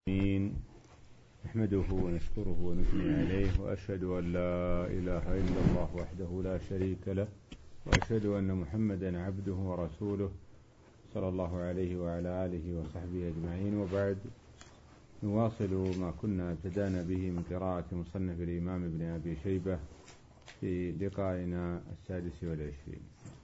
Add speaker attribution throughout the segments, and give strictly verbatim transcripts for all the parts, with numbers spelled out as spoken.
Speaker 1: نحمده ونشكره ونثني عليه وأشهد أن لا إله إلا الله وحده لا شريك له وأشهد أن محمدا عبده ورسوله صلى الله عليه وعلى آله وصحبه أجمعين. وبعد، نواصل ما كنا ابتدأنا به من قراءة مصنف الإمام ابن أبي شيبة في لقائنا السادس والعشرين.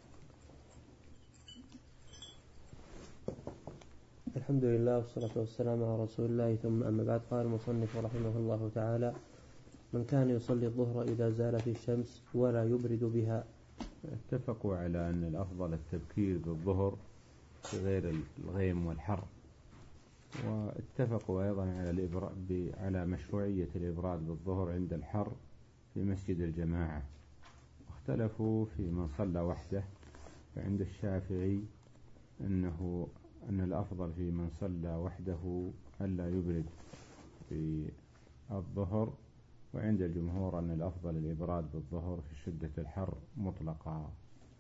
Speaker 2: الحمد لله والصلاة والسلام على رسول الله، ثم أما بعد. قال المصنف رحمه الله تعالى: من كان يصلي الظهر إذا زالت الشمس ولا يبرد بها.
Speaker 1: اتفقوا على أن الأفضل التبكير بالظهر في غير الغيم والحر، واتفقوا أيضا على على مشروعية الإبراد بالظهر عند الحر في مسجد الجماعة، واختلفوا في من صلى وحده. فعند الشافعي أنه أن الأفضل في من صلى وحده ألا يبرد في الظهر، وعند الجمهور أن الأفضل الإبراد بالظهر في شدة الحر مطلقا.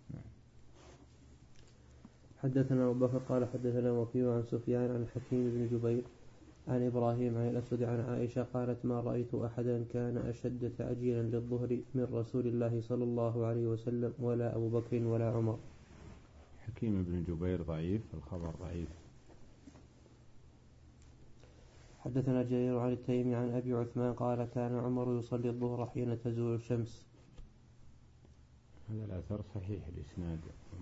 Speaker 2: حدثنا أبو بكر قال حدثنا وكيع عن سفيان عن الحكيم بن جبير عن إبراهيم عن الأسود عن عائشة قالت: ما رأيت أحدا كان أشد تعجيلا للظهر من رسول الله صلى الله عليه وسلم ولا أبو بكر ولا عمر.
Speaker 1: حكيم بن جبير ضعيف، الخبر ضعيف.
Speaker 2: حدثنا جرير عن التيمي عن أبي عثمان قال: كان عمر يصلي الظهر حين تزول الشمس.
Speaker 1: هذا الأثر صحيح الإسناد.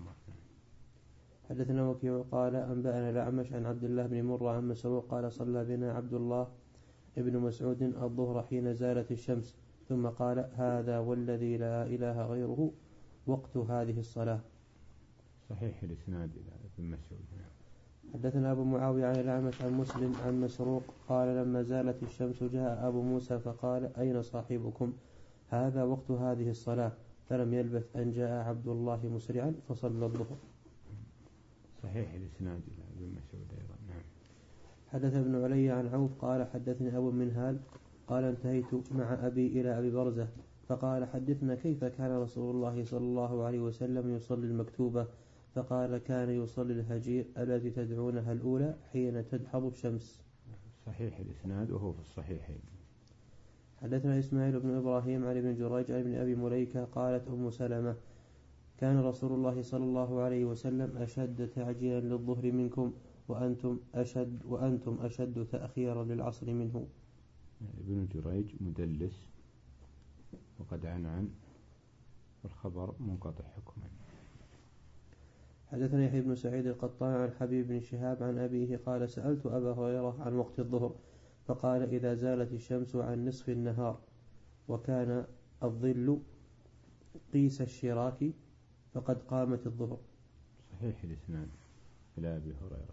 Speaker 2: حدثنا وكيع قال: أنبأنا الأعمش عن عبد الله بن مرة عن مسروق قال: صلى بنا عبد الله ابن مسعود الظهر حين زالت الشمس، ثم قال: هذا والذي لا إله غيره وقت هذه الصلاة.
Speaker 1: صحيح الإسناد إلى ابن مسعود.
Speaker 2: حدثنا أبو معاوية عن الأعمش عن مسلم عن مسروق قال: لما زالت الشمس جاء أبو موسى فقال: أين صاحبكم؟ هذا وقت هذه الصلاة. فلم يلبث أن جاء عبد الله مسرعا فصلى الظهر.
Speaker 1: صحيح الإسناد إلى ابن مسعود أيضا. نعم.
Speaker 2: حدث ابن علي عن عوف قال: حدثني أبو منهال قال: انتهيت مع أبي إلى أبي برزة فقال: حدثنا كيف كان رسول الله صلى الله عليه وسلم يصلي المكتوبة؟ فقال: كان يصلي الهجير التي تدعونها الأولى حين تدحض الشمس.
Speaker 1: صحيح الإسناد وهو في الصحيحين.
Speaker 2: حدثنا إسماعيل بن إبراهيم عن ابن جريج عن ابن أبي مليكة قالت أم سلمة: كان رسول الله صلى الله عليه وسلم أشد تعجيلا للظهر منكم وأنتم أشد وأنتم أشد تأخيرا للعصر منه.
Speaker 1: ابن جريج مدلس وقد عنعن، والخبر منقطع حكما.
Speaker 2: حدثنا يحيى بن سعيد القطان عن حبيب بن شهاب عن أبيه قال: سألت أبا هريرة عن وقت الظهر فقال: إذا زالت الشمس عن نصف النهار وكان الظل قيس الشراك فقد قامت الظهر.
Speaker 1: صحيح الإسناد إلى أبي هريرة.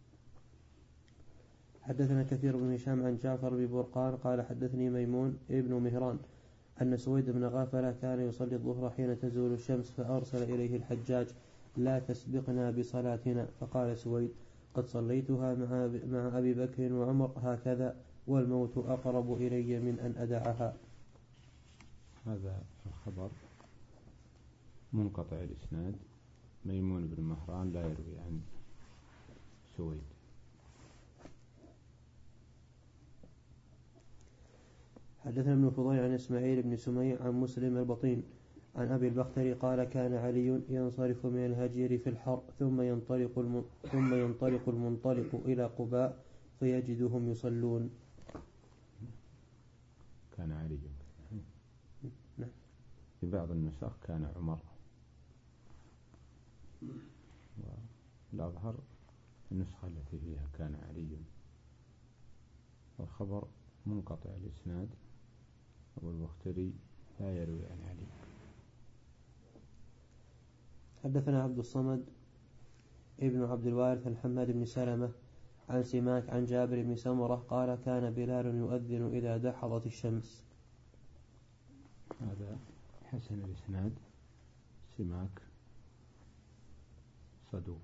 Speaker 2: حدثنا كثير بن هشام عن جعفر بن برقان قال: حدثني ميمون ابن مهران أن سويد بن غافلة كان يصلي الظهر حين تزول الشمس فأرسل إليه الحجاج: لا تسبقنا بصلاتنا. فقال سويد: قد صليتها مع أبي بكر وعمر هكذا، والموت أقرب إلي من أن أدعها.
Speaker 1: هذا الخبر منقطع الإسناد. ميمون بن مهران لا يروي عن سويد.
Speaker 2: حدثنا ابن فضيل عن إسماعيل بن سميع عن مسلم البطين عن أبي البختري قال: كان علي ينصرف من الهجير في الحر ثم ينطلق الم... ثم ينطلق المنطلق إلى قباء فيجدهم يصلون.
Speaker 1: كان علي.
Speaker 2: نعم.
Speaker 1: في بعض النسخ كان عمر، والأظهر النسخة التي فيها كان علي. والخبر منقطع الإسناد. أبو البختري لا يروي عن علي.
Speaker 2: حدثنا عبد الصمد ابن عبد الوارث عن حماد بن سلمة عن سماك عن جابر بن سمرة قال: كان بلال يؤذن إذا دحضت الشمس.
Speaker 1: هذا حسن الإسناد. سماك صدوق.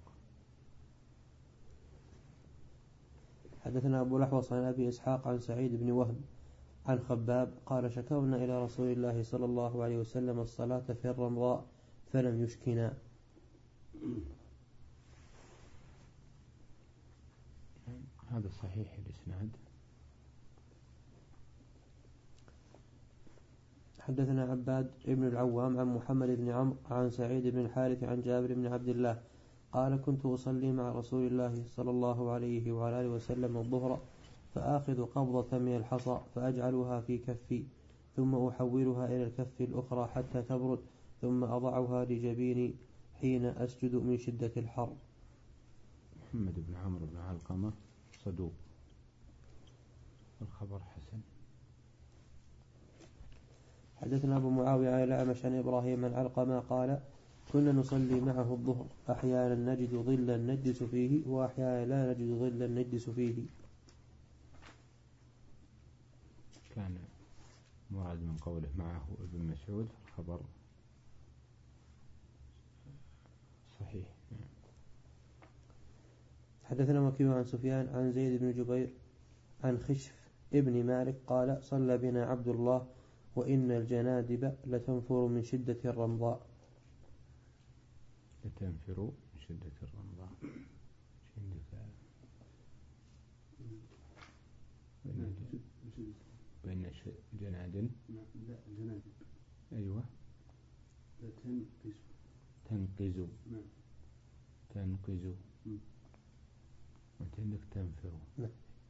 Speaker 2: حدثنا أبو الأحوص عن أبي إسحاق عن سعيد بن وهب عن خباب قال: شكونا إلى رسول الله صلى الله عليه وسلم الصلاة في الرمضاء فلم يشكنا.
Speaker 1: هذا صحيح الإسناد.
Speaker 2: حدثنا عباد بن العوام عن محمد بن عمرو عن سعيد بن الحارث عن جابر بن عبد الله قال كنت أصلي مع رسول الله صلى الله عليه وعلى آله وسلم الظهر فآخذ قبضة من الحصى فأجعلها في كفي ثم أحولها إلى الكف الأخرى حتى تبرد ثم أضعها لجبيني حين أسجد من شدة الحر.
Speaker 1: محمد بن عمرو بن علقمة صدوق الخبر حسن.
Speaker 2: حدثنا أبو معاوية عن الأعمش عن إبراهيم عن علقمة قال كنا نصلي معه الظهر أحيانا نجد ظلا نجلس فيه وأحيانا لا نجد ظلا نجلس فيه.
Speaker 1: كان مراد من قوله معه ابن مسعود الخبر صحيح.
Speaker 2: حدثنا وكيع عن سفيان عن زيد بن جبير عن خشف ابن مالك قال صلى بنا عبد الله وإن الجنادب لتنفر من شدة الرمضاء.
Speaker 1: لتنفر من شدة الرمضاء وإن جنادل
Speaker 3: لا جنادب
Speaker 1: أيوة
Speaker 3: تنقز
Speaker 1: تنقز
Speaker 3: نعم
Speaker 1: تنقز وأنت عندك تنفر
Speaker 2: نعم.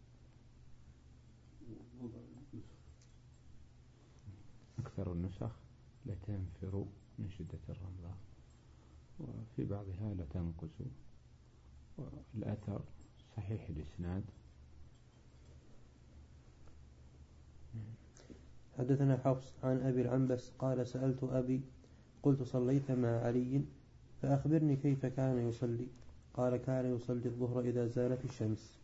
Speaker 1: أكثر النسخ لتنفر من شدة الرمضاء وفي بعضها لتنقز والأثر صحيح الإسناد.
Speaker 2: حدثنا حفص عن أبي العنبس قال سألت أبي قلت صليت مع علي فأخبرني كيف كان يصلي قال كان يصلي الظهر إذا زالت الشمس.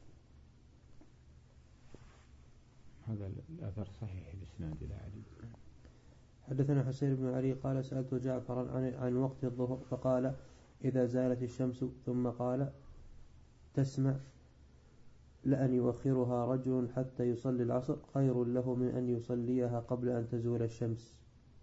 Speaker 1: هذا الأثر صحيح الإسناد إلى علي.
Speaker 2: حدثنا حسين بن علي قال سألت جعفرا عن, عن وقت الظهر فقال إذا زالت الشمس ثم قال تسمع لأن يؤخرها رجل حتى يصلي العصر خير له من أن يصليها قبل أن تزول الشمس.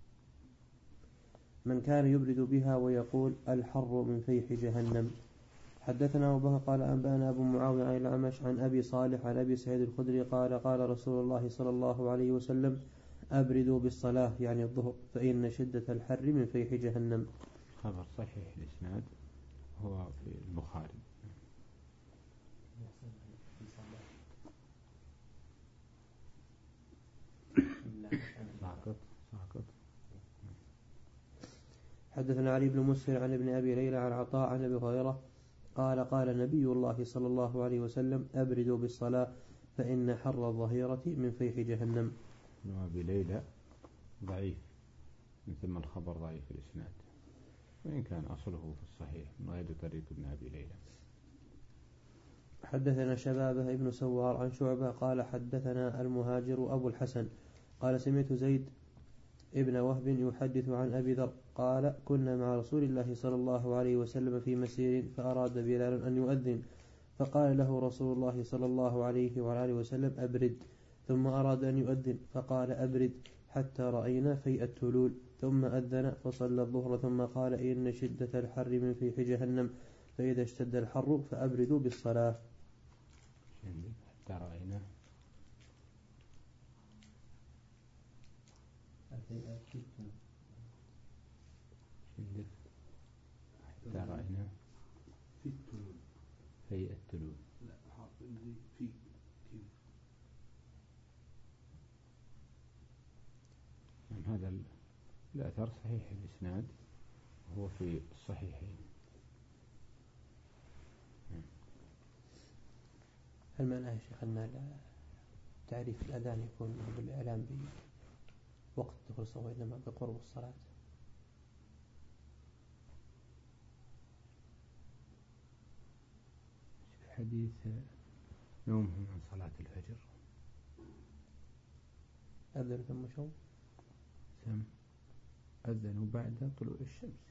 Speaker 2: من كان يبرد بها ويقول الحر من فيح جهنم. حدثنا أبو بكر قال أنبأنا أبو معاوية عن الأعمش عن أبي صالح عن أبي سعيد الخدري قال قال رسول الله صلى الله عليه وسلم أبردوا بالصلاة يعني الظهر فإن شدة الحر من فيح جهنم.
Speaker 1: خبر صحيح الإسناد هو في البخاري. ساقط ساقط.
Speaker 2: حدثنا علي بن مسهر عن ابن أبي ليلى عن عطاء عن أبي هريرة قال قال نبي الله صلى الله عليه وسلم أبردوا بالصلاة فإن حر الظهيرة من فيح جهنم.
Speaker 1: ابن أبي ليلى ضعيف من ثم الخبر ضعيف الإسناد وإن كان أصله في الصحيح من غير طريق ابن أبي ليلى.
Speaker 2: حدثنا شبابه ابن سوار عن شعبة قال حدثنا المهاجر أبو الحسن قال سمعت زيد ابن وهب يحدث عن أبي ذر قال كنا مع رسول الله صلى الله عليه وسلم في مسير فأراد بلال أن يؤذن فقال له رسول الله صلى الله عليه وآله وسلم أبرد ثم أراد أن يؤذن فقال أبرد حتى رأينا فيء التلول ثم أذن فصلى الظهر ثم قال إن شدة الحر من فيح جهنم فإذا اشتد الحر فأبردوا بالصلاة.
Speaker 1: حتى رأينا حتى رأينا
Speaker 3: في التلول
Speaker 1: فيء التلول
Speaker 3: لا حاطين في
Speaker 1: يعني هذا الأثر صحيح الإسناد وهو في الصحيحين.
Speaker 2: هل معناه يا شيخ أن تعريف الأذان يكون بالإعلام بوقت دخول الصلاة وإنما بقرب الصلاة؟
Speaker 1: حديث نومهم عن صلاة الفجر
Speaker 2: أذن ثم شو
Speaker 1: سم أذنوا بعد طلوع الشمس.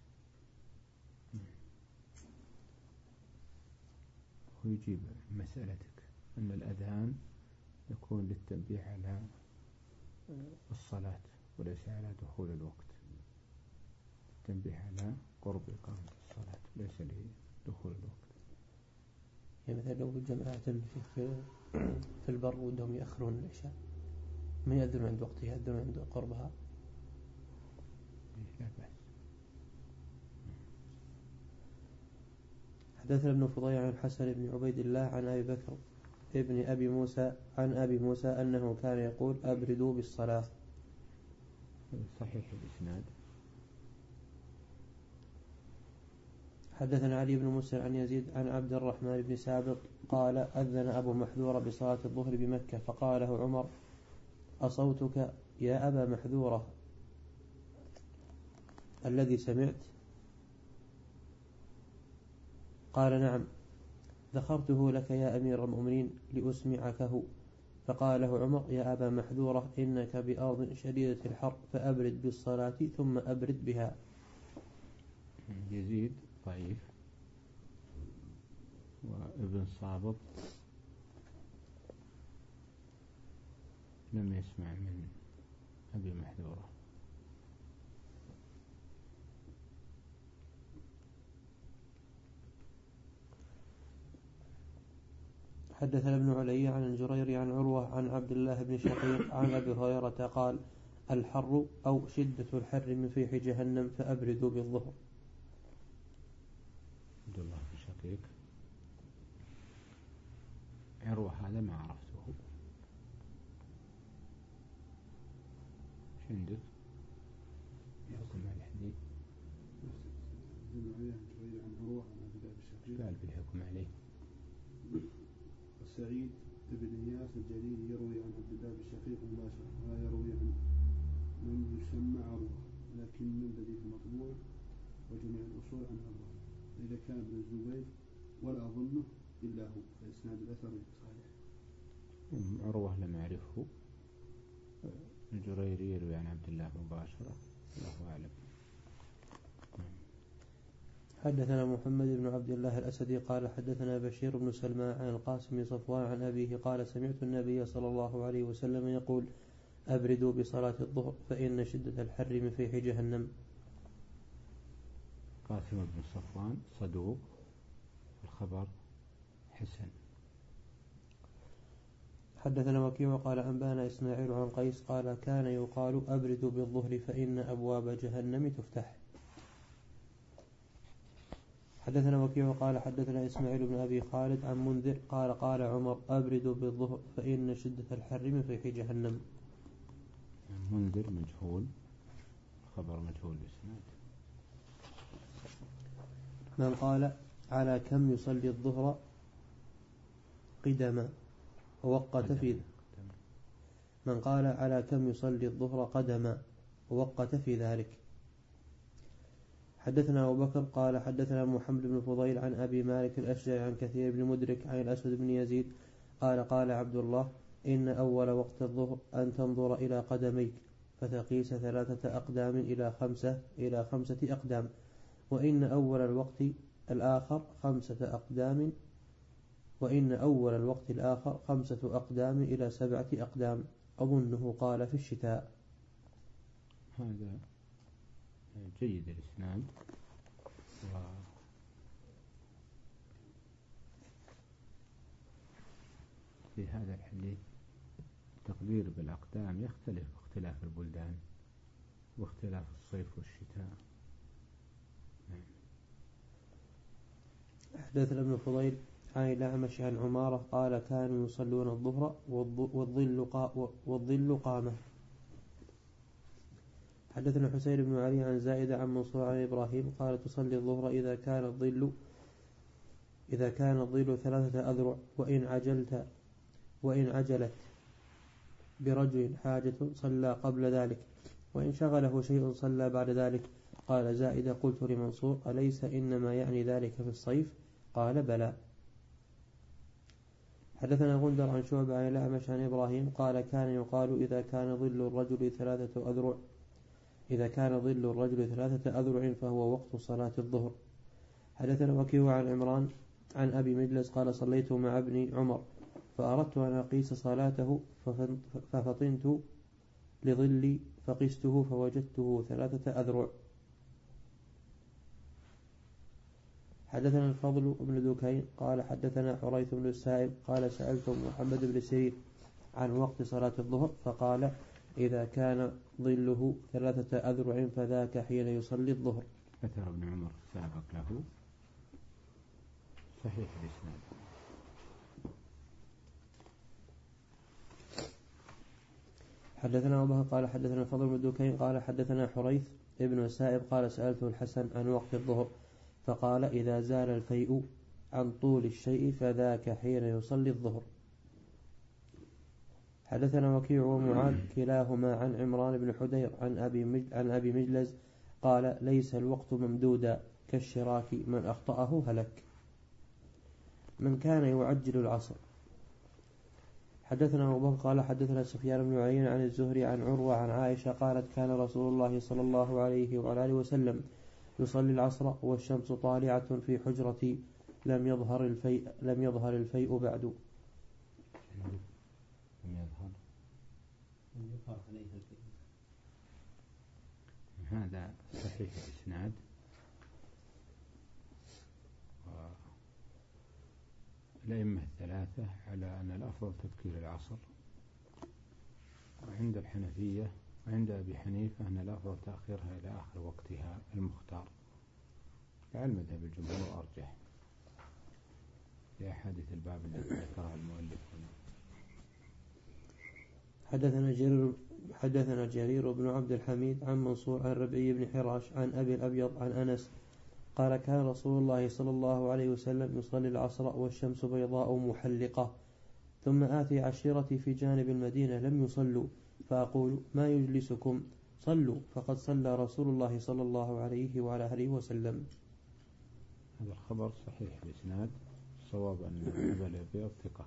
Speaker 1: ويجيب مسألتك أن الأذان يكون للتنبيه على الصلاة وليس على دخول الوقت، التنبيه على قرب إقامة الصلاة ليس لدخول الوقت.
Speaker 2: يعني مثلا لو جماعة في, في البر ودهم يأخرون العشاء ما يأذنون عند وقتها يأذنون عند قربها.
Speaker 1: لا بأس.
Speaker 2: حدثنا ابن فضيل عن الحسن بن عبيد الله عن أبي بكر ابن أبي موسى عن أبي موسى أنه كان يقول أبردوا بالصلاة.
Speaker 1: صحيح الإسناد.
Speaker 2: حدثنا علي بن مسلم عن يزيد عن عبد الرحمن بن سابق قال أذن أبو محذورة بصلاة الظهر بمكة فقال له عمر أصوتك يا أبا محذورة الذي سمعت؟ قال نعم، ذخرته لك يا أمير المؤمنين لأسمعكه. فقال له عمر يا أبا محذورة إنك بأرض شديدة الحر فأبرد بالصلاة ثم أبرد بها.
Speaker 1: يزيد ضعيف، وابن صابط لم يسمع من أبي محذورة.
Speaker 2: حدثنا ابن علي عن الجريري عن عروة عن عبد الله بن شقيق عن أبي هريرة قال الحر أو شدة الحر من فيح جهنم فأبردوا بالظهر.
Speaker 1: عبد الله بن شقيق عروة هذا ما عرفته. شندك يحكم على الحديث
Speaker 3: عن عروة عن عبد الله بن شقيق
Speaker 1: قال بالحكم عليه.
Speaker 3: سعيد بن إياس الجليل يروي عن عبد الله بن شقيق مباشرة ولا يروي عن من يسمى عروة، لكن الذي في المطبوع وجميع الأصول عن عروة. إذا كان ابن الزبير ولا أظنه إلا هو فإسناد الأثر صحيح.
Speaker 1: عروة لم يعرفه. الجريري يروي عن عبد الله مباشرة، الله أعلم.
Speaker 2: حدثنا محمد بن عبد الله الأسدي قال حدثنا بشير بن سلمان عن القاسم بن صفوان عن أبيه قال سمعت النبي صلى الله عليه وسلم يقول أبردوا بصلاة الظهر فإن شدة الحر من فيح جهنم.
Speaker 1: قاسم بن صفوان صدوق، الخبر حسن.
Speaker 2: حدثنا وكيع قال أنبانا إسماعيل عن قيس قال كان يقال أبردوا بالظهر فإن أبواب جهنم تفتح. حدثنا وكيع قال حدثنا إسماعيل بن أبي خالد عن منذر قال قال عمر أبردوا بالظهر فإن شدة الحر من فيح جهنم.
Speaker 1: منذر مجهول، خبر مجهول بإسناد.
Speaker 2: من قال على كم يصلي الظهر قدما ووقت في من قال على كم يصلي الظهر قدما ووقت في ذلك. حدثنا أبو بكر قال حدثنا محمد بن فضيل عن أبي مالك الأشجعي عن كثير بن مدرك عن الأسود بن يزيد قال قال عبد الله إن أول وقت الظهر أن تنظر إلى قدميك فتقيس ثلاثة أقدام إلى خمسة إلى خمسة أقدام، وإن أول الوقت الآخر خمسة أقدام وإن أول الوقت الآخر خمسة أقدام إلى سبعة أقدام، أظنه قال في الشتاء.
Speaker 1: هذا جيد الإسناد. في هذا الحديث التقدير بالأقدام يختلف باختلاف البلدان واختلاف الصيف والشتاء.
Speaker 2: حدثنا ابن فضيل عن الأعمش عن عمارة قال كانوا يصلون الظهر والظل والظل قامة. حدثنا حسين بن علي عن زائدة عن منصور عن إبراهيم قال تصلي الظهر إذا كان الظل إذا كان الظل ثلاثة أذرع وإن عجلت وإن عجلت برجل حاجة صلى قبل ذلك وإن شغله شيء صلى بعد ذلك. قال زائدة قلت لمنصور أليس إنما يعني ذلك في الصيف؟ قال بلى. حدثنا غندر عن شعبة عن الأعمش عن إبراهيم قال كان يقال إذا كان ظل الرجل ثلاثة أذرع إذا كان ظل الرجل ثلاثة أذرع فهو وقت صلاة الظهر. حدثنا وكيع عن عمران عن أبي مجلس قال صليت مع ابن عمر فأردت أن أقيس صلاته ففطنت لظلي فقسته فوجدته ثلاثة أذرع. حدثنا الفضل بن ذكين قال حدثنا حريث بن السائب قال سألت محمد بن سيرين عن وقت صلاة الظهر فقال إذا كان ظله ثلاثة أذرع فذاك حين يصلي الظهر.
Speaker 1: أثر ابن عمر سابق له صحيح الإسناد.
Speaker 2: حدثنا أبو بكر قال حدثنا الفضل بن دكين قال حدثنا حريث ابن السائب قال سألته الحسن عن وقت الظهر فقال إذا زال الفيء عن طول الشيء فذاك حين يصلي الظهر. حدثنا وكيع ومعاذ كلاهما عن عمران بن حدير عن أبي عن أبي مجلز قال ليس الوقت ممدودا كالشراك من أخطأه هلك. من كان يعجل العصر. حدثنا أبو بكر قال حدثنا سفيان بن عيينة عن الزهري عن عروة عن عائشة قالت كان رسول الله صلى الله عليه وعلى آله وسلم يصلي العصر والشمس طالعة في حجرتي لم يظهر الفيء لم يظهر الفيء بعد.
Speaker 1: لم يظهر
Speaker 4: لم يظهر عليه الفيء.
Speaker 1: هذا صحيح الإسناد. الأئمة الثلاثة على أن الأفضل تبكير العصر، وعند الحنفية وعند أبي حنيفة أن الأفضل تأخيرها إلى آخر وقتها المختار، لعل مذهب الجمهور أرجح لأحاديث الباب الذي ذكرها المؤلف.
Speaker 2: حدثنا جرير حدثنا جرير بن عبد الحميد عن منصور عن ربعي بن حراش عن أبي الأبيض عن أنس قال كان رسول الله صلى الله عليه وسلم يصلي العصر والشمس بيضاء محلقة ثم آتي عشيرتي في جانب المدينة لم يصلوا فأقول ما يجلسكم صلوا فقد صلى رسول الله صلى الله عليه وعلى آله وسلم.
Speaker 1: هذا الخبر صحيح الإسناد، الصواب أن أبا الأبيض ثقة.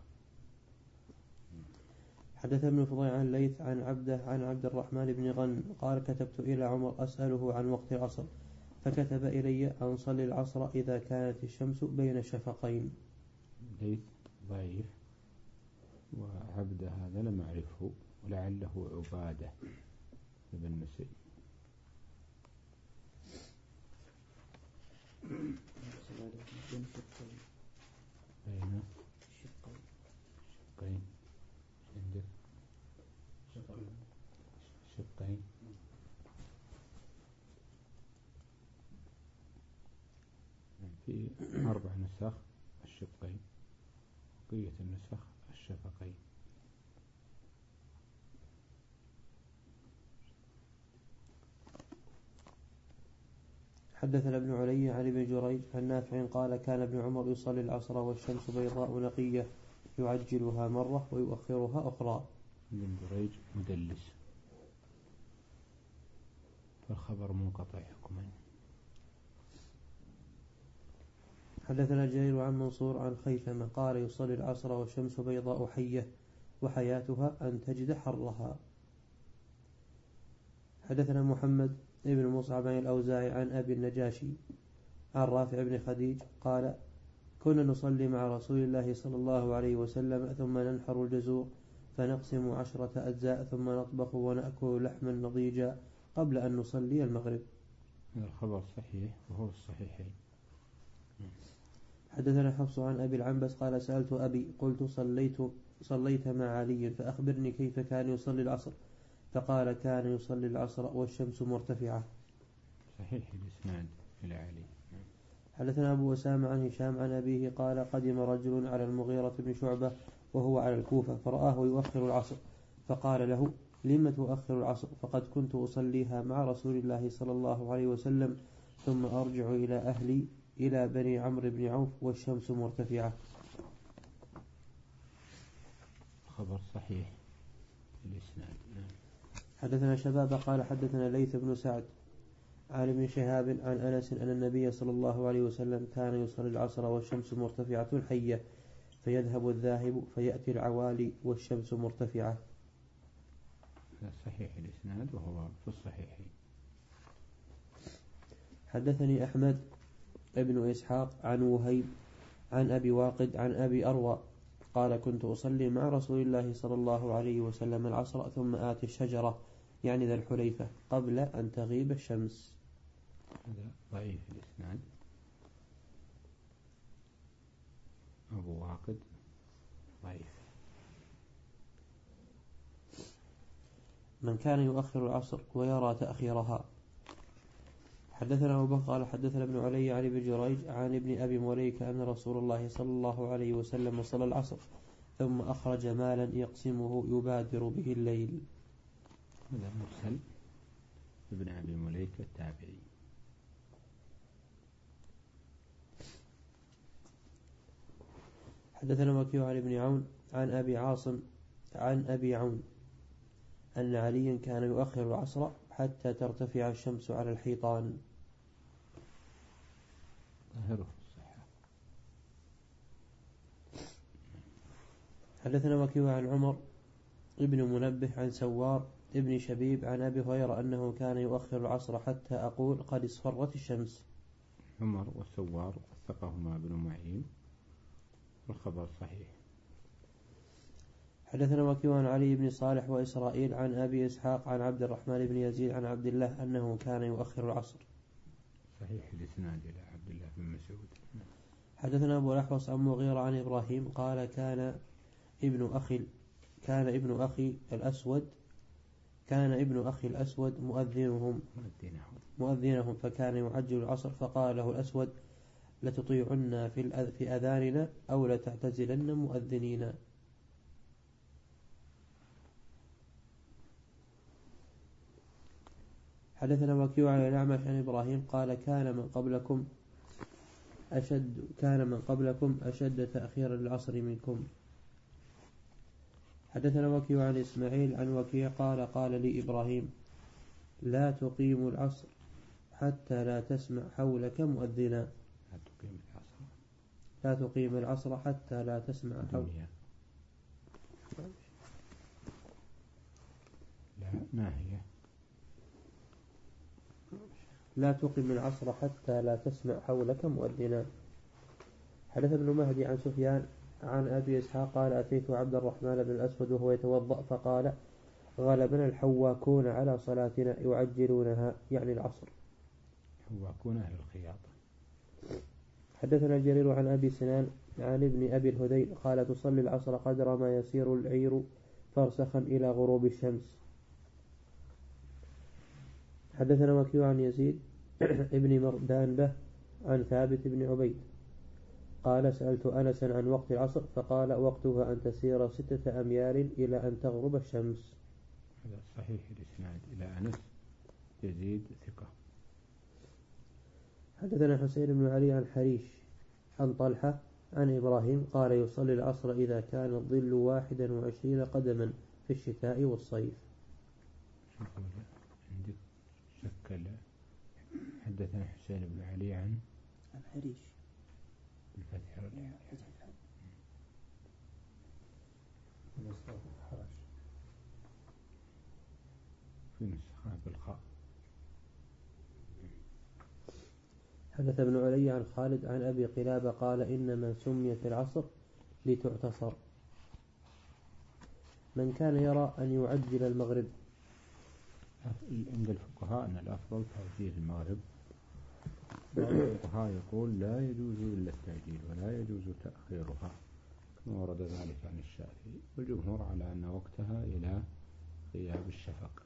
Speaker 2: حدث ابن فضيل عن ليث عن عبده عن عبد الرحمن بن غن قال كتبت إلى عمر أسأله عن وقت العصر فكتب إلي أن صلي العصر إذا كانت الشمس بين شفقين.
Speaker 1: ليث ضعيف، وعبد هذا لم أعرفه ولعله عبادة بن نسي. بين شقين عندك شقين في أربع نسخ الشقين، بقية النسخ الشفقين.
Speaker 2: حدثنا ابن علي عن ابن جريج عن نافع قال كان ابن عمر يصلي العصر والشمس بيضاء نقية يعجلها مرة ويؤخرها أخرى.
Speaker 1: ابن جريج مدلس فالخبر منقطع حكما.
Speaker 2: حدثنا جرير عن منصور عن خيثمة قال يصلي العصر والشمس بيضاء حية وحياتها أن تجد حرها. حدثنا محمد ابن مصعب عن الأوزاعي عن أبي النجاشي عن رافع بن خديج قال كنا نصلي مع رسول الله صلى الله عليه وسلم ثم ننحر الجزور فنقسم عشرة أجزاء ثم نطبخ ونأكل لحما نضيجا قبل أن نصلي المغرب.
Speaker 1: هذا الخبر صحيح وهو الصحيحين.
Speaker 2: حدثنا حفص عن أبي العنبس قال سألت أبي قلت صليت صليت مع علي فأخبرني كيف كان يصلي العصر فقال كان يصلي العصر والشمس مرتفعة.
Speaker 1: صحيح الإسناد إلى علي.
Speaker 2: حدثنا أبو أسامة عن هشام عن أبيه قال قدم رجل على المغيرة بن شعبة وهو على الكوفة فرآه يؤخر العصر فقال له لم تؤخر العصر فقد كنت أصليها مع رسول الله صلى الله عليه وسلم ثم أرجع إلى أهلي إلى بني عمرو بن عوف والشمس مرتفعة.
Speaker 1: خبر صحيح الإسناد.
Speaker 2: حدثنا شباب قال حدثنا ليث بن سعد عن ابن شهاب عن أنس أن النبي صلى الله عليه وسلم كان يصلي العصر والشمس مرتفعة حية فيذهب الذاهب فيأتي العوالي والشمس مرتفعة.
Speaker 1: صحيح الإسناد وهو في الصحيحين.
Speaker 2: حدثني أحمد ابن إسحاق عن وهيب عن أبي واقد عن أبي أروى قال كنت أصلي مع رسول الله صلى الله عليه وسلم العصر ثم آتي الشجرة يعني ذا الحليفة قبل أن تغيب الشمس.
Speaker 1: هذا ضعيف الإسناد. أبو واقد ضعيف.
Speaker 2: من كان يؤخر العصر ويرى تأخيرها. حدثنا أبو بكر قال حدثنا ابن علي عن ابن جريج عن ابن أبي مليكة أن رسول الله صلى الله عليه وسلم صلى العصر ثم أخرج مالا يقسمه يبادر به الليل.
Speaker 1: هذا مرسل ابن أبي مليكة التابعي.
Speaker 2: حدثنا وكيع عن ابن عون عن أبي عاصم عن أبي عون أن عليا كان يؤخر العصر حتى ترتفع الشمس على الحيطان.
Speaker 1: ظاهره الصحة.
Speaker 2: حدثنا وكيع عن عمر ابن منبه عن سوار ابن شبيب عن أبي هريرة أنه كان يؤخر العصر حتى أقول قد اصفرت الشمس.
Speaker 1: عمر والسوار وثقهما ابن معين والخبر صحيح.
Speaker 2: حدثنا وكيع عن علي بن صالح وإسرائيل عن أبي إسحاق عن عبد الرحمن بن يزيد عن عبد الله أنه كان يؤخر العصر.
Speaker 1: صحيح الإسناد إلى عبد الله بن مسعود.
Speaker 2: حدثنا أبو الأحوص عن مغيرة عن إبراهيم قال كان ابن أخي كان ابن أخي الأسود كان ابن أخي الأسود مؤذنهم مؤذنهم فكان يعجل العصر فقال له الأسود لتطيعنا في في أذاننا أو لتعتزلن مؤذنين. حدثنا وكيع عن الأعمش عن إبراهيم قال كان من قبلكم أشد كان من قبلكم أشد تأخيرا للعصر منكم. حدثنا وكيع عن إسماعيل عن وكيع قال قال لي إبراهيم لا تقيم العصر حتى لا تسمع حولك مؤذنا.
Speaker 1: لا تقيم العصر
Speaker 2: لا تقيم العصر حتى لا تسمع حولك.
Speaker 1: لا ما هي
Speaker 2: لا تقيم العصر حتى لا تسمع حولك مؤذنا. حدث ابن مهدي عن سفيان عن أبي إسحاق قال أتيت عبد الرحمن بن الأسود وهو يتوضأ فقال غلبنا الحواكون على صلاتنا يعجلونها يعني العصر.
Speaker 1: حواكون أهل الخياطة.
Speaker 2: حدثنا الجرير عن أبي سنان عن ابن أبي الهذيل قال تصلي العصر قدر ما يسير العير فرسخا إلى غروب الشمس. حدثنا وكيع عن يزيد ابن مردانبة عن ثابت بن عبيد قال سألت أنسا عن وقت العصر فقال وقتها أن تسير ستة أميال إلى أن تغرب الشمس.
Speaker 1: هذا صحيح الإسناد إلى أنس يزيد ثقة.
Speaker 2: حدثنا حسين بن علي عن حريش عن طلحة عن إبراهيم قال يصلي العصر إذا كان الظل واحدا وعشرين قدما في الشتاء والصيف.
Speaker 1: عندك شكل. حدثنا حسين بن علي عن
Speaker 2: عن حريش
Speaker 1: الفتح في نسخة بالخاء.
Speaker 2: حدث ابن علي عن خالد عن أبي قلابة قال إنما سميت العصر لتعتصر. من كان يرى أن يعجل المغرب.
Speaker 1: عند الفقهاء أن الأفضل تعجيل المغرب. بعض الفقهاء يقول لا يجوز إلا التعجيل ولا يجوز تأخيرها كما ورد ذلك عن الشافعي والجمهور على أن وقتها إلى غياب الشفق.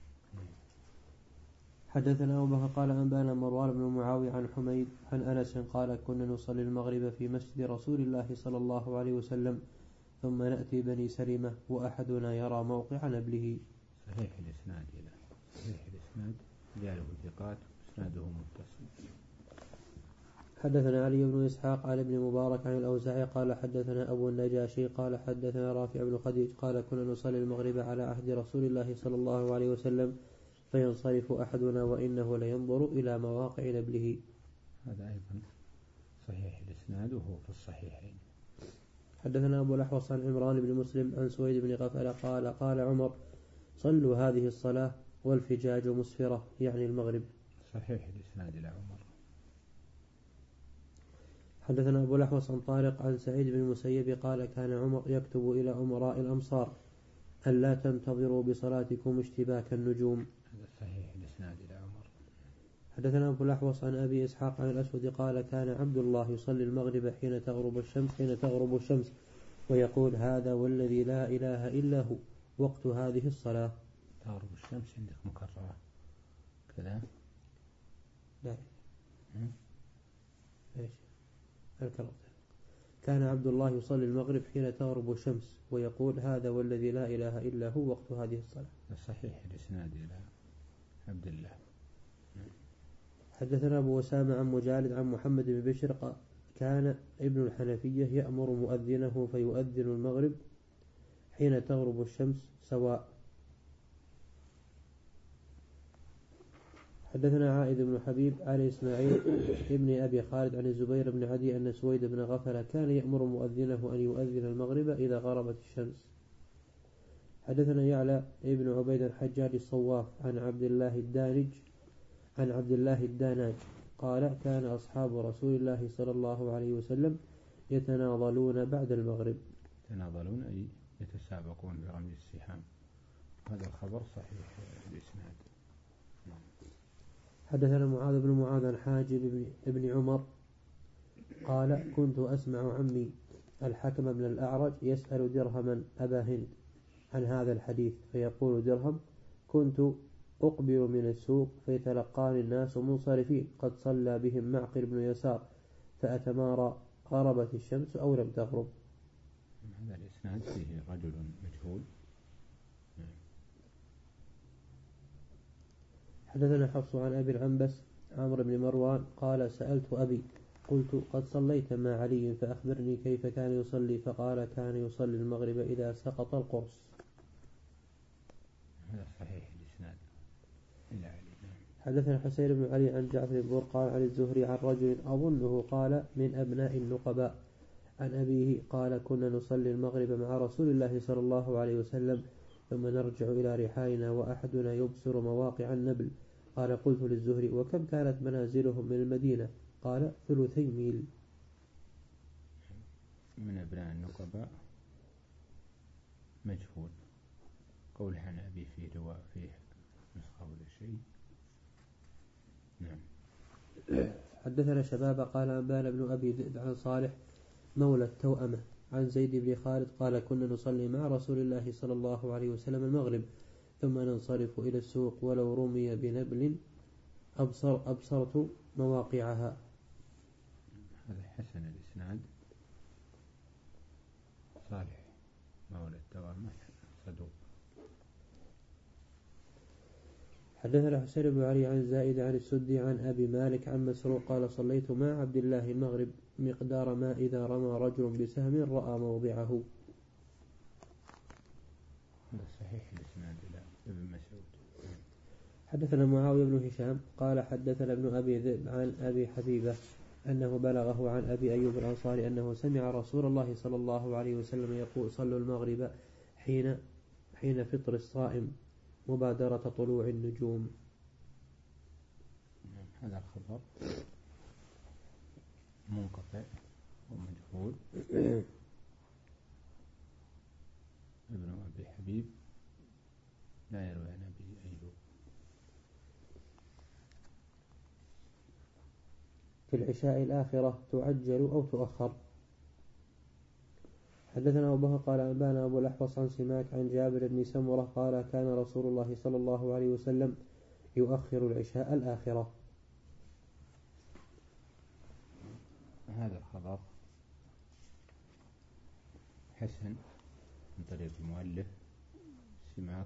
Speaker 2: حدثنا أبو بكر قال أنبانا مروان بن معاوية عن حميد عن أنس قال كنا نصلي المغرب في مسجد رسول الله صلى الله عليه وسلم ثم نأتي بني سلمة وأحدنا يرى موقع نبله.
Speaker 1: صحيح الإسناد إلى صحيح الإسناد جاله ثقات إسناده متصل.
Speaker 2: حدثنا علي بن إسحاق عن ابن مبارك عن الأوزاعي قال حدثنا أبو النجاشي قال حدثنا رافع بن خديج قال كنا نصلي المغرب على عهد رسول الله صلى الله عليه وسلم فينصرف أحدنا وإنه لينظر إلى مواقع نبله.
Speaker 1: هذا أيضا صحيح الإسناد وهو في الصحيحين.
Speaker 2: حدثنا أبو الأحوص عن عمران بن مسلم عن سويد بن غفلة قال قال عمر صلوا هذه الصلاة والفجاج مسفرة يعني المغرب.
Speaker 1: صحيح الإسناد إلى عمر.
Speaker 2: حدثنا أبو الأحوص عن طارق عن سعيد بن المسيب قال كان عمر يكتب إلى أمراء الأمصار أن لا تنتظروا بصلاتكم اشتباك النجوم.
Speaker 1: هذا صحيح الإسناد إلى عمر.
Speaker 2: حدثنا أبو الأحوص عن أبي إسحاق عن الأسود قال كان عبد الله يصلي المغرب حين تغرب الشمس حين تغرب الشمس ويقول هذا والذي لا إله إلا هو وقت هذه الصلاة.
Speaker 1: تغرب الشمس عندك مكررة كذا؟
Speaker 2: لا.
Speaker 1: م?
Speaker 2: إيش الكلام؟ كان عبد الله يصلي المغرب حين تغرب الشمس ويقول هذا والذي لا إله إلا هو وقت هذه الصلاة.
Speaker 1: صحيح الإسناد إلى عبد الله.
Speaker 2: حدثنا أبو أسامة عن مجالد عن محمد بن بشر قال كان ابن الحنفية يأمر مؤذنه فيؤذن المغرب حين تغرب الشمس سواء. حدثنا عائد بن حبيب عن إسماعيل ابن أبي خالد عن الزبير بن عدي أن سويد بن غفلة كان يأمر مؤذنه أن يؤذن المغرب إذا غربت الشمس. حدثنا يعلى ابن عبيد الحجاج الصواف عن عبد الله الدانج عن عبد الله الداناج قال كان أصحاب رسول الله صلى الله عليه وسلم يتناضلون بعد المغرب.
Speaker 1: يتناضلون أي يتسابقون برمي السهام. هذا الخبر صحيح الإسناد.
Speaker 2: حدثنا معاذ بن معاذ عن حاجب بن عمر قال كنت أسمع عمي الحكم بن الأعرج يسأل درهما أبا هند عن هذا الحديث فيقول درهم كنت أقبل من السوق فيتلقاني الناس منصرفين قد صلى بهم معقل بن يسار فأتمارى غربت الشمس أو لم تغرب.
Speaker 1: هذا الإسناد فيه رجل مجهول.
Speaker 2: حدثنا حفص عن أبي العنبس عمرو بن مروان قال سألت أبي قلت قد صليت مع علي فأخبرني كيف كان يصلي فقال كان يصلي المغرب إذا سقط القرص.
Speaker 1: هذا صحيح الإسناد إلى علي.
Speaker 2: حدثنا حسين بن علي عن جعفر بن برقان عن الزهري عن رجل أظنه قال من أبناء النقباء عن أبيه قال كنا نصلي المغرب مع رسول الله صلى الله عليه وسلم ثم نرجع إلى رحالنا وأحدنا يبصر مواقع النبل. قال قلت للزهري وكم كانت منازلهم من المدينة؟ قال ثلثي ميل.
Speaker 1: من أبناء النقباء مجهول. قول عن أبي فيه رواء فيه نسخة ولا شيء. نعم.
Speaker 2: حدثنا شباب قال أنبانا بن أبي ذئب عن صالح مولى التوأمة عن زيد بن خالد قال كنا نصلي مع رسول الله صلى الله عليه وسلم المغرب ثم ننصرف إلى السوق ولو رمي بنبل أبصر أبصرت مواقعها.
Speaker 1: هذا حسن الإسناد. صالح مولى التوأمة صدوق.
Speaker 2: حدثنا حسين بن علي عن زائد عن السدي عن أبي مالك عن مسروق قال صليت مع عبد الله المغرب مقدار ما إذا رمى رجل بسهم رأى موضعه.
Speaker 1: هذا صحيح الإسناد إلى ابن مسعود.
Speaker 2: حدثنا معاوية بن هشام قال حدثنا ابن أبي ذئب عن أبي حبيبة أنه بلغه عن أبي أيوب الأنصاري أنه سمع رسول الله صلى الله عليه وسلم يقول صلوا المغرب حين حين فطر الصائم مبادرة طلوع النجوم.
Speaker 1: هذا الخبر منقطع ومجهول. ابن أبي حبيب لا يروي عن أبي أيوب.
Speaker 2: في العشاء الآخرة تعجل أو تؤخر. حدثنا أبو بكر قال أنبانا أبو الأحوص عن سماك عن جابر بن سمرة قال كان رسول الله صلى الله عليه وسلم يؤخر العشاء الآخرة.
Speaker 1: هذا الخبر حسن من طريق المؤلف سماك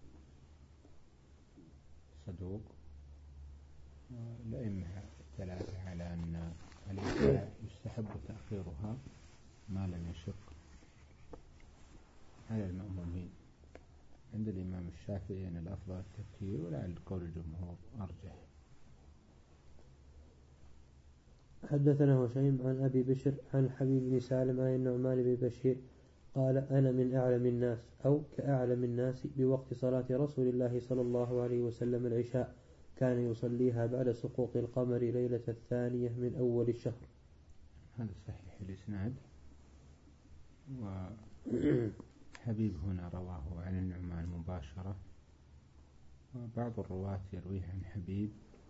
Speaker 1: صدوق. الأئمة الثلاثة على أن العشاء يستحب تأخيرها ما لم يشق على المأمومين. عند الإمام الشافعي أن الأفضل التبكير ولعل قول الجمهور أرجح.
Speaker 2: حدثنا هشيم عن أبي بشر عن حبيب بن سالم عن النعمان بن بشير قال أنا من أعلم الناس أو كأعلم الناس بوقت صلاة رسول الله صلى الله عليه وسلم العشاء كان يصليها بعد سقوط القمر ليلة الثانية من أول الشهر.
Speaker 1: هذا صحيح الإسناد. وحبيب هنا رواه عن النعمان مباشرة وبعض الرواة يرويه عن حبيب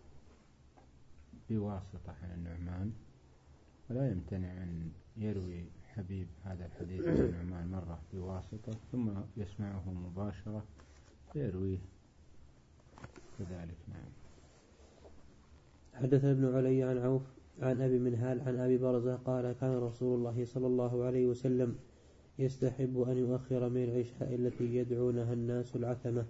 Speaker 1: بواسطة عن النعمان ولا يمتنع أن يروي حبيب هذا الحديث عن النعمان مرة بواسطة ثم يسمعه مباشرة يرويه كذلك. نعم.
Speaker 2: حدث ابن علي عن عوف عن أبي منهال عن أبي برزة قال كان رسول الله صلى الله عليه وسلم يستحب أن يؤخر من العشاء التي يدعونها الناس العتمة.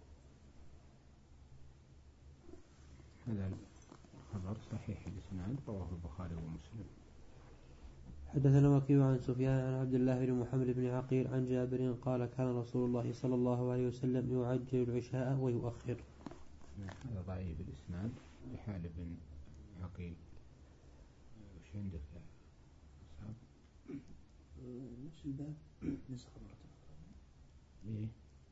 Speaker 1: هذا الخبر صحيح الإسناد، رواه البخاري ومسلم.
Speaker 2: حدثنا وكيع عن سفيان عن عبد الله بن محمد بن عقيل عن جابر قال كان رسول الله صلى الله عليه وسلم يعجل العشاء ويؤخر.
Speaker 1: هذا ضعيف الإسناد لحال بن عقيل. وش عندك يا أصحاب؟
Speaker 3: نفس الباب نسخ مرة
Speaker 1: إيه؟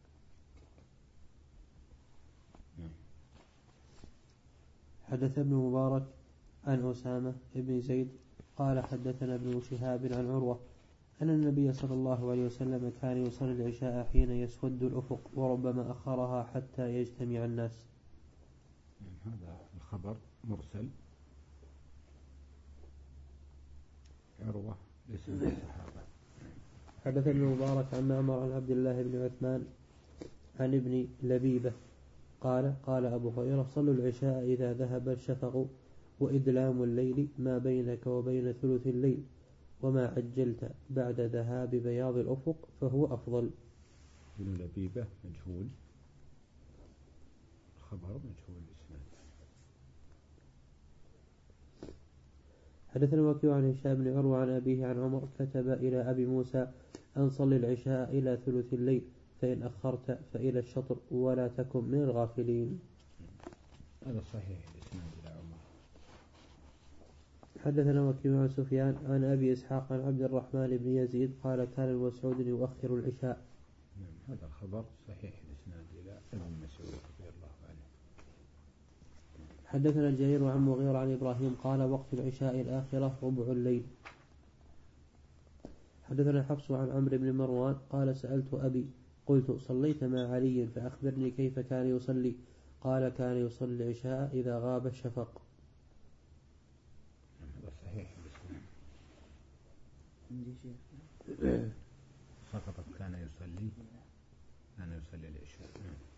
Speaker 2: حدث ابن مبارك عن أسامة بن زيد قال حدثنا ابن شهاب عن عروة أن النبي صلى الله عليه وسلم كان يصلي العشاء حين يسود الأفق وربما أخرها حتى يجتمع الناس.
Speaker 1: هذا الخبر مرسل. عروة ليس من الصحابة.
Speaker 2: حدث ابن مبارك عن معمر عن عبد الله بن عثمان عن ابن لبيبة قال قال أبو هريرة صلوا العشاء إذا ذهب الشفق وإدلام الليل ما بينك وبين ثلث الليل وما عجلت بعد ذهاب بياض الأفق فهو أفضل.
Speaker 1: ابن لبيبة مجهول، الخبر مجهول الإسناد.
Speaker 2: حدثنا وكيع عن هشام بن عروة عن أبيه عن عمر كتب إلى أبي موسى أن صلي العشاء إلى ثلث الليل فإن أخرت فإلى الشطر ولا تكن من الغافلين.
Speaker 1: هذا صحيح الإسناد إلى عمر.
Speaker 2: حدثنا وكيع عن سفيان عن أبي إسحاق عن عبد الرحمن بن يزيد قال كان مسعود يؤخر العشاء.
Speaker 1: نعم. هذا الخبر صحيح الإسناد إلى ابن مسعود رضي الله عنه.
Speaker 2: حدثنا الجرير عن مغيرة عن إبراهيم قال وقت العشاء الآخرة ربع الليل. حدثنا حفص عن عمرو بن مروان قال سألت أبي قلت صليت مع علي فأخبرني كيف كان يصلي قال كان يصلي العشاء إذا غاب الشفق.
Speaker 1: هذا صحيح الإسناد.
Speaker 3: عندي شيء
Speaker 1: فقط كان يصلي كان يصلي العشاء.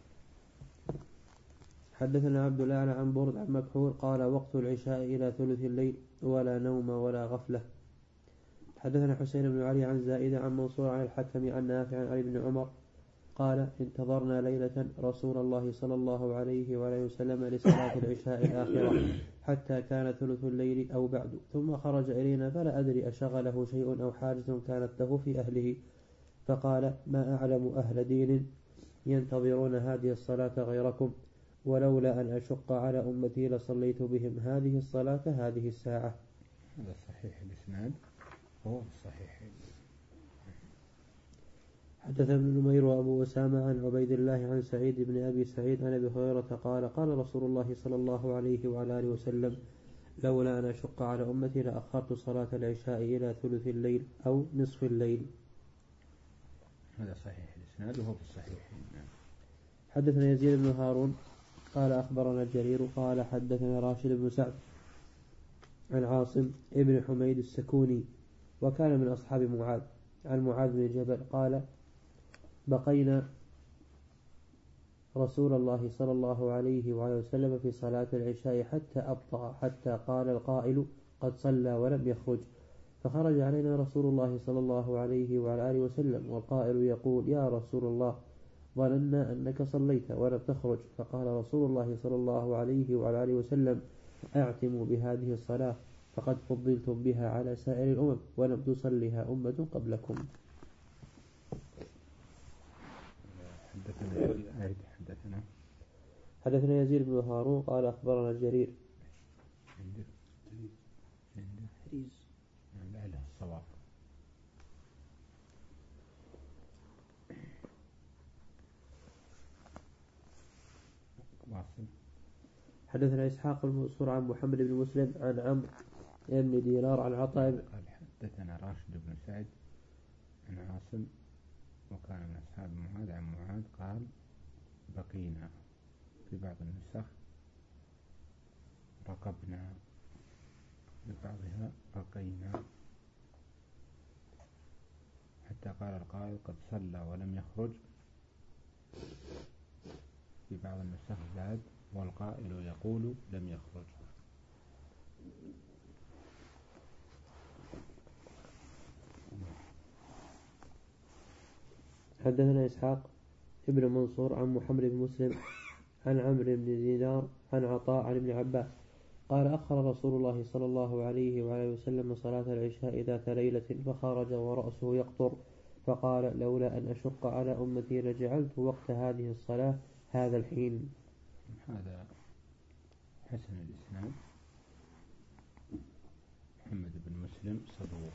Speaker 2: حدثنا عبد الأعلى عن برد عن مكحول قال وقت العشاء إلى ثلث الليل ولا نوم ولا غفلة. حدثنا حسين بن علي عن زائدة عن منصور عن الحكم عن نافع عن علي بن عمر قال انتظرنا ليلة رسول الله صلى الله عليه وآله وسلم لصلاة العشاء الآخرة حتى كان ثلث الليل أو بعد ثم خرج إلينا فلا أدري أشغله شيء أو حاجة كانت له في أهله فقال ما أعلم أهل دين ينتظرون هذه الصلاة غيركم ولولا أن أشق على أمتي لصليت بهم هذه الصلاة هذه الساعة.
Speaker 1: هذا صحيح الإسناد هو صحيح.
Speaker 2: حدث ابن نمير وأبو أسامة عن عبيد الله عن سعيد بن أبي سعيد عن أبي هريرة قال قال رسول الله صلى الله عليه وعلى آله وسلم لولا أن أشق على أمتي لأخرت صلاة العشاء إلى ثلث الليل أو نصف الليل.
Speaker 1: هذا صحيح الإسناد وهو في الصحيح.
Speaker 2: حدثنا يزيد بن هارون قال أخبرنا الجرير قال حدثنا راشد بن سعد عن عاصم ابن حميد السكوني وكان من أصحاب معاذ عن معاذ بن جبل قال بقينا رسول الله صلى الله عليه وعلى وسلم في صلاة العشاء حتى أبطأ حتى قال القائل قد صلى ولم يخرج فخرج علينا رسول الله صلى الله عليه وعلى آله وسلم والقائل يقول يا رسول الله ظننا أنك صليت ولم تخرج فقال رسول الله صلى الله عليه وعلى آله وسلم أعتموا بهذه الصلاة فقد فضلتم بها على سائر الأمم ولم تصلها أمة قبلكم.
Speaker 1: حدثنا حدثنا
Speaker 2: حدثنا يزيد بن هارون قال أخبرنا الجرير
Speaker 1: عنده عنده
Speaker 3: حريز
Speaker 1: لا لا الصواب. واصل.
Speaker 2: حدثنا إسحاق المنصور عن محمد بن مسلم عن عمرو بن دينار عن عطاء
Speaker 1: قال حدثنا راشد بن سعد عن عاصم وكان من أصحاب معاذ عن معاذ قال بقينا في بعض النسخ رقبنا في بعضها بقينا حتى قال القائل قد صلى ولم يخرج في بعض النسخ زاد والقائل يقول لم يخرج.
Speaker 2: حدثنا إسحاق ابن منصور عن محمد بن مسلم عن عمرو بن دينار عن عطاء عن ابن عباس قال أخر رسول الله صلى الله عليه وعلى وسلم صلاة العشاء ذات ليلة فخرج ورأسه يقطر فقال لولا أن أشق على أمتي لجعلت وقت هذه الصلاة هذا الحين.
Speaker 1: هذا حسن الإسناد. محمد بن مسلم صدوق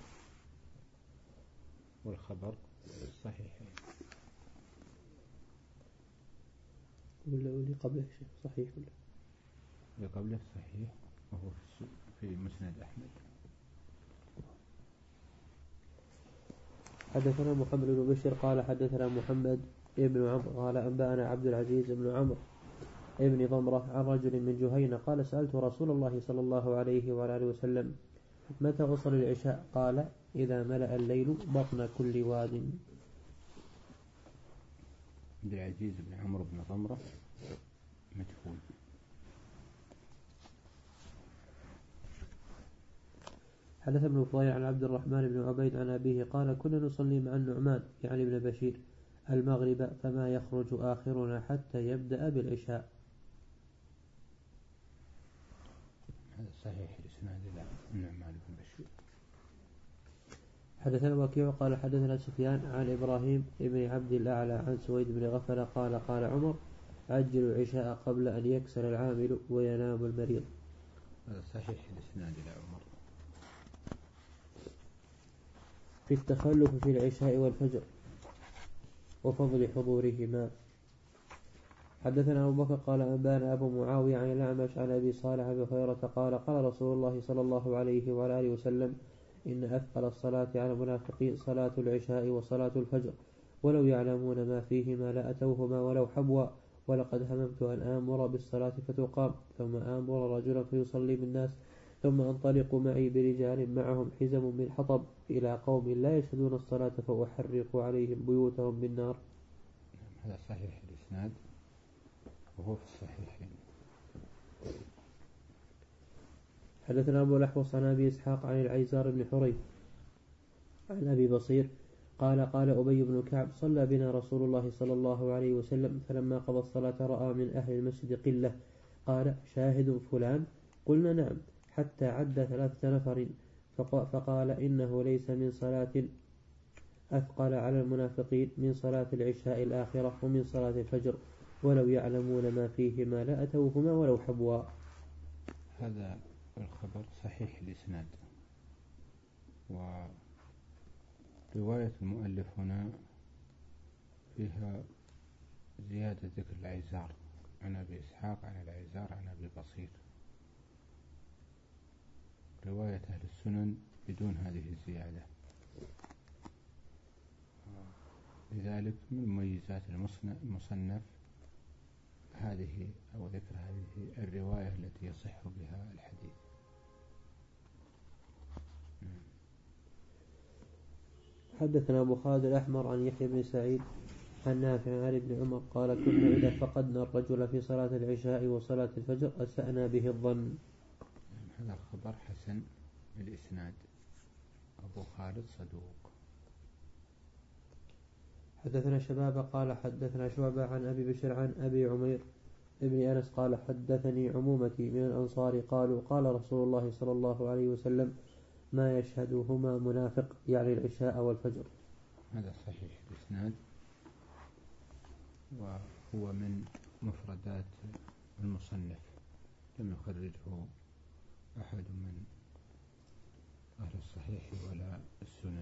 Speaker 1: والخبر صحيحين.
Speaker 2: ولا واللي قبله شيء صحيح ولا
Speaker 1: اللي قبله صحيح وهو في مسند أحمد.
Speaker 2: حدثنا محمد بن بشير قال حدثنا محمد ابن عمرو قال أنبأنا عبد العزيز بن عمرو ابن ضمرة عن رجل من جهينة قال سألت رسول الله صلى الله عليه وعلى آله وسلم متى أصلي العشاء قال إذا ملأ الليل بطن كل واد.
Speaker 1: عبد العزيز بن عمرو بن ضمرة مجهول.
Speaker 2: حدث ابن فضيل عن عبد الرحمن بن عبيد عن أبيه قال كنا نصلي مع النعمان يعني ابن بشير المغرب فما يخرج آخرنا حتى يبدأ بالعشاء.
Speaker 1: هذا صحيح الإسناد إلى النعمان بن بشير.
Speaker 2: حدثنا وكيع قال حدثنا سفيان عن إبراهيم بن عبد الأعلى عن سويد بن غفلة قال قال عمر عجلوا العشاء قبل أن يكسر العامل وينام المريض.
Speaker 1: هذا صحيح الإسناد إلى عمر.
Speaker 2: في التخلف في العشاء والفجر وفضل حضورهما. حدثنا أبو بكر قال أنبانا أبو معاوية عن الأعمش عن أبي صالح أبي هريرة قال قال رسول الله صلى الله عليه وعلى آله وسلم إن أثقل الصلاة على المنافقين صلاة العشاء وصلاة الفجر ولو يعلمون ما فيهما لأتوهما ولو حبوا ولقد هممت أن آمر بالصلاة فتقام ثم آمر رجلا فيصلي بالناس ثم أنطلق معي برجال معهم حزم من حطب إلى قوم لا يشهدون الصلاة فأحرق عليهم بيوتهم بالنار.
Speaker 1: هذا صحيح الإسناد وهو في الصحيحين.
Speaker 2: حدثنا أبو الأحوص عن أبي إسحاق عن العيزار بن حريث عن أبي بصير قال قال أبي بن كعب صلى بنا رسول الله صلى الله عليه وسلم فلما قضى الصلاة رأى من أهل المسجد قلة قال شاهد فلان قلنا نعم حتى عد ثلاثة نفر فقال إنه ليس من صلاة أثقل على المنافقين من صلاة العشاء الآخرة ومن صلاة الفجر ولو يعلمون ما فيهما لأتوهما ولو حبوا.
Speaker 1: هذا الخبر صحيح الإسناد. ورواية المؤلف هنا فيها زيادة ذكر العيزار عن أبي إسحاق عن العيزار عن أبي بصير. رواية أهل السنن بدون هذه الزيادة. لذلك من مميزات المصنف هذه أو ذكر هذه الرواية التي يصح بها الحديث.
Speaker 2: حدثنا أبو خالد الأحمر عن يحيى بن سعيد عن نافع عن ابن عمر قال كنا إذا فقدنا الرجل في صلاة العشاء وصلاة الفجر أسأنا به الظن.
Speaker 1: هذا الخبر حسن الإسناد. أبو خالد صدوق.
Speaker 2: حدثنا شباب قال حدثنا شعبة عن أبي بشر عن أبي عمير ابن أنس قال حدثني عمومتي من الأنصار قالوا قال رسول الله صلى الله عليه وسلم ما يشهدهما منافق يعني العشاء والفجر.
Speaker 1: هذا صحيح الإسناد وهو من مفردات المصنف لم يخرجه أحد من أهل الصحيح ولا السنن.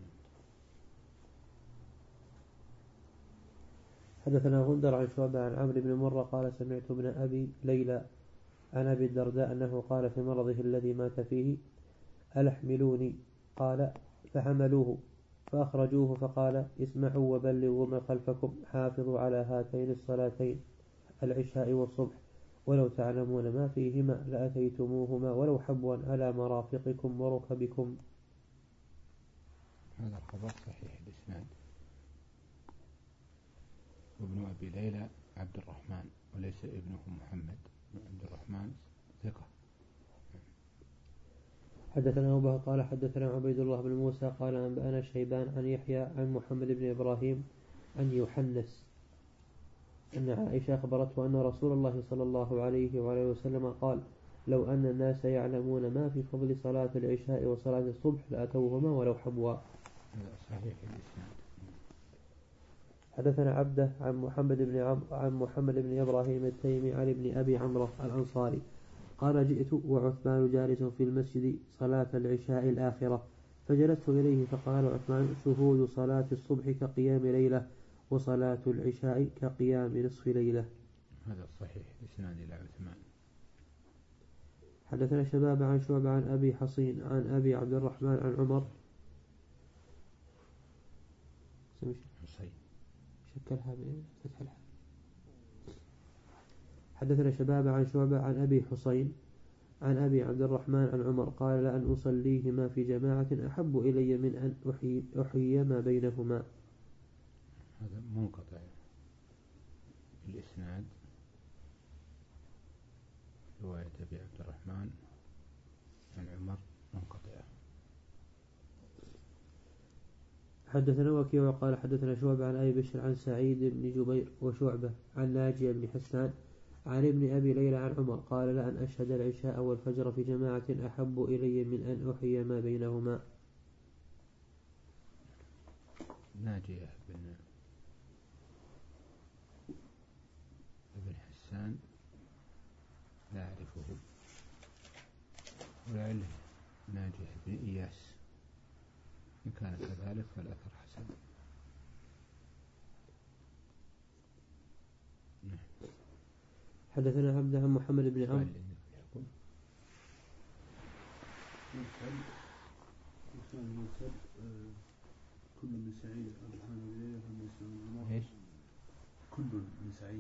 Speaker 2: حدثنا غندر عن شعبة عن عمرو بن مرة قال سمعت ابن أبي ليلى عن أبي الدرداء أنه قال في مرضه الذي مات فيه ألحملوني قال فحملوه فأخرجوه فقال اسمعوا وبلغوا من خلفكم حافظوا على هاتين الصلاتين العشاء والصبح ولو تعلمون ما فيهما لأتيتموهما ولو حبوا على مرافقكم وركبكم.
Speaker 1: هذا الخبر صحيح الإسناد. وابن أبي ليلى عبد الرحمن وليس ابنه محمد عبد الرحمن ثقة.
Speaker 2: حدثنا أبو بكر قال حدثنا عبيد الله بن موسى قال أنبأنا شيبان عن يحيى عن محمد بن إبراهيم عن يوحنس أن عائشة أخبرته أن رسول الله صلى الله عليه وعليه وسلم قال لو أن الناس يعلمون ما في فضل صلاة العشاء وصلاة الصبح لأتوهما ولو حبوا.
Speaker 1: صحيح الإسناد.
Speaker 2: حدثنا عبده عن محمد بن عم عن محمد بن إبراهيم التيمي عن ابن أبي عمرو الأنصاري قال جئت وعثمان جالس في المسجد صلاة العشاء الآخرة فجلست إليه فقال عثمان شهود صلاة الصبح كقيام ليلة وصلاة العشاء كقيام نصف ليلة.
Speaker 1: هذا صحيح الإسناد إلى عثمان.
Speaker 2: حدثنا شباب عن شعبة عن أبي حصين عن أبي عبد الرحمن عن عمر
Speaker 1: حصين
Speaker 2: شكلها بفتح الحال. حدثنا شباب عن شعبة عن أبي حصين عن أبي عبد الرحمن عن عمر قال لأن أصليهما في جماعة أحب إلي من أن أحيي, أحيي ما بينهما.
Speaker 1: هذا منقطع الإسناد رواية أبي عبد الرحمن عن عمر منقطعة.
Speaker 2: حدثنا وكيع قال حدثنا شعبة عن أبي بشر عن سعيد بن جبير وشعبة عن ناجي بن حسان عن ابن أبي ليلى عن عمر قال لأن أشهد العشاء والفجر في جماعة أحب إلي من أن أحيي ما بينهما.
Speaker 1: ناجية بن ابن حسان لا أعرفه ولعله ناجية بن إياس إن كان كذلك فالأثر حسن.
Speaker 2: حدثنا عبد عن محمد بن عمرو
Speaker 3: كل من سعيد عبد الرحمن بن ليلى فمن
Speaker 1: ايش؟
Speaker 3: كل من سعيد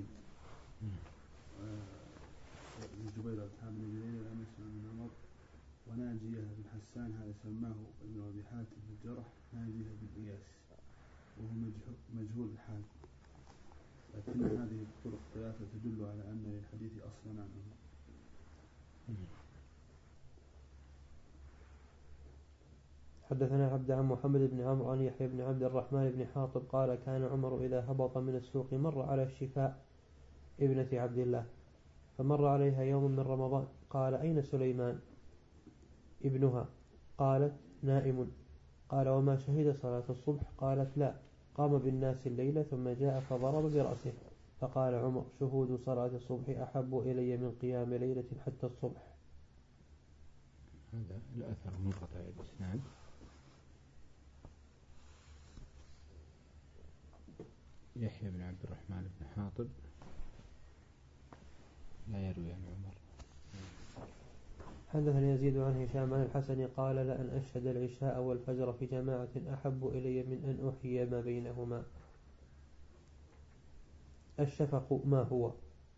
Speaker 3: ابن جبير عبد الرحمن بن ليلى لم يسمع من عمر وناجية بن حسان هذا سماه ابن أبي حاتم الجرح ناجية بن إياس وهو مجهول الحال لكن هذه الطرق الثلاثة تدل على أن للحديث أصلا عنه.
Speaker 2: حدثنا عبد عن محمد بن عمرو عن يحيى بن عبد الرحمن بن حاطب قال كان عمر إذا هبط من السوق مر على الشفاء ابنة عبد الله فمر عليها يوم من رمضان قال أين سليمان ابنها؟ قالت نائم. قال وما شهد صلاة الصبح؟ قالت لا قام بالناس الليلة ثم جاء فضرب برأسه. فقال عمر شهود صلاة الصبح أحب إلي من قيام ليلة حتى الصبح.
Speaker 1: هذا الأثر منقطع الإسناد. يحيى بن عبد الرحمن بن حاطب لا يروي عن عمر.
Speaker 2: حدثني يزيد عن هشام عن الحسن قال لأن أشهد العشاء والفجر في جماعة أحب إلي من أن أحيي ما بينهما. الشفق ما هو؟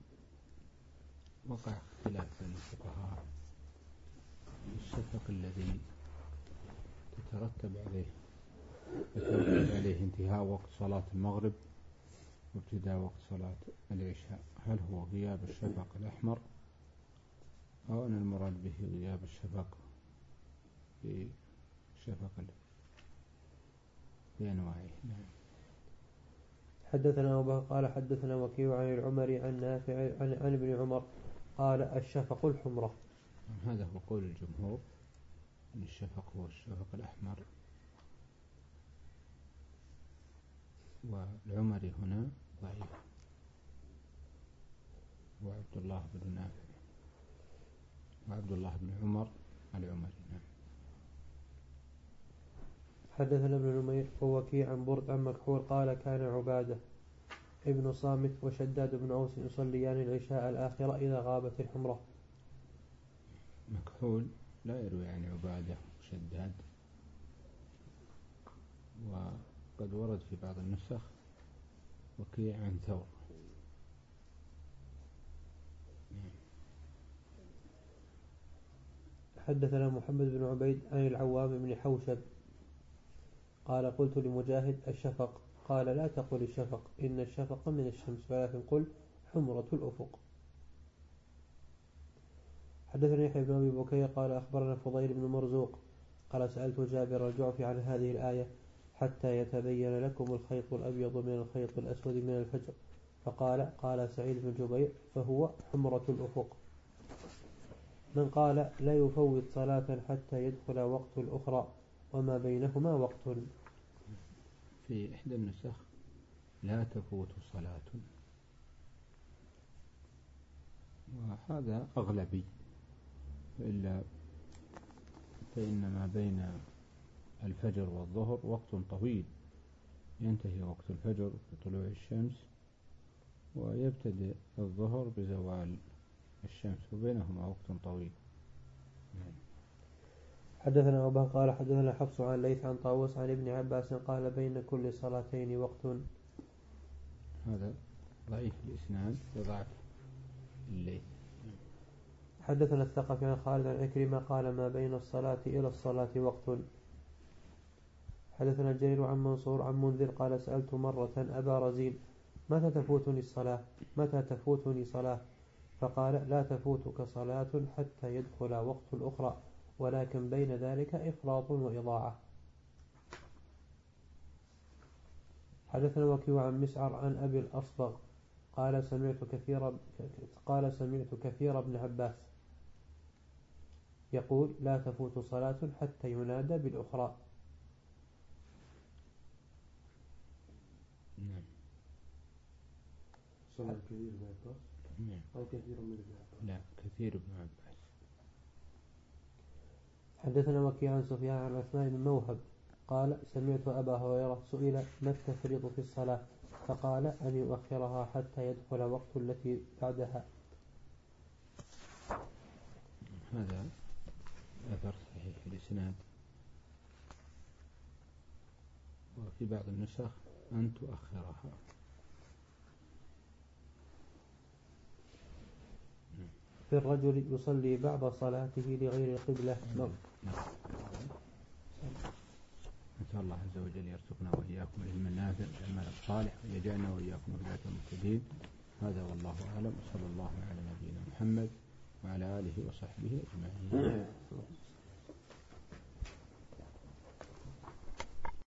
Speaker 1: وقع اختلاف بين الفقهاء. الشفق الذي تترتب عليه يترتب عليه انتهاء وقت صلاة المغرب وابتداء وقت صلاة العشاء، هل هو غياب الشفق الأحمر أو أن المراد به غياب الشفق في شفق بأنواعه؟ نعم.
Speaker 2: حدثنا أبو قال حدثنا وكيع عن العمري عن نافع عن, عن ابن عمر قال الشفق الحمرة.
Speaker 1: هذا هو قول الجمهور أن الشفق هو الشفق الأحمر، والعمري هنا ضعيف وعبد الله بن نافع وعبد الله بن عمر العمري. نعم.
Speaker 2: حدثنا ابن نمير ووكيع عن برد عن مكحول قال كان عبادة ابن صامت وشداد بن أوس يصليان العشاء الآخرة إذا غابت الحمرة.
Speaker 1: مكحول لا يروي عن عبادة وشداد، وقد ورد في بعض النسخ وكيع عن ثور.
Speaker 2: حدثنا محمد بن عبيد عن العوام بن حوشب قال قلت لمجاهد الشفق قال لا تقل الشفق إن الشفق من الشمس ولكن قل حمرة الأفق. حدثني يحيى بن أبي بكير قال أخبرنا فضيل بن مرزوق قال سألت جابر الجعفي عن هذه الآية حتى يتبين لكم الخيط الأبيض من الخيط الأسود من الفجر، فقال قال سعيد بن جبير فهو حمرة الأفق. من قال لا يفوت صلاة حتى يدخل وقت الأخرى وما بينهما وقت.
Speaker 1: في إحدى النسخ لا تفوت صلاة، وهذا أغلبي، إلا فإن ما بين الفجر والظهر وقت طويل، ينتهي وقت الفجر بطلوع الشمس ويبتدئ الظهر بزوال الشمس، وبينهما وقت طويل.
Speaker 2: حدثنا أبو بكر قال حدثنا حفص عن ليث عن طاووس عن ابن عباس قال بين كل صلاتين وقت.
Speaker 1: هذا ضعيف الإسناد وضعف الليث.
Speaker 2: حدثنا الثقفي عن خالد عن عكرمة قال ما بين الصلاة إلى الصلاة وقت. حدثنا الجرير عن منصور عن منذر قال سألت مرة أبا رزين متى تفوتني الصلاة متى تفوتني صلاة فقال لا تفوتك صلاة حتى يدخل وقت الأخرى، ولكن بين ذلك إفراط وإضاعة. حدثنا وكيع عن مسعر عن أبي الأصبغ قال سمعت كثير قال سمعت كثير بن عباس يقول لا تفوت صلاة حتى ينادى بالأخرى.
Speaker 1: نعم.
Speaker 3: صلاة كثير بن عباس أو كثير من ابن عباس؟
Speaker 1: لا، كثير بن عباس.
Speaker 2: حدثنا وكيع عن سفيان عن عثمان بن موهب قال سمعت أبا هريرة سئل ما التفريط في الصلاة فقال أن يؤخرها حتى يدخل وقت التي بعدها.
Speaker 1: هذا أثر صحيح في الإسناد، وفي بعض النسخ أن تؤخرها.
Speaker 2: في الرجل يصلي بعض صلاته لغير القبلة.
Speaker 1: نعم. نسأل الله عز وجل يرزقنا وإياكم العلم النافع والعمل الصالح ويجعلنا وإياكم هداة المهتدين. هذا والله أعلم، وصلى الله على نبينا محمد وعلى آله وصحبه أجمعين.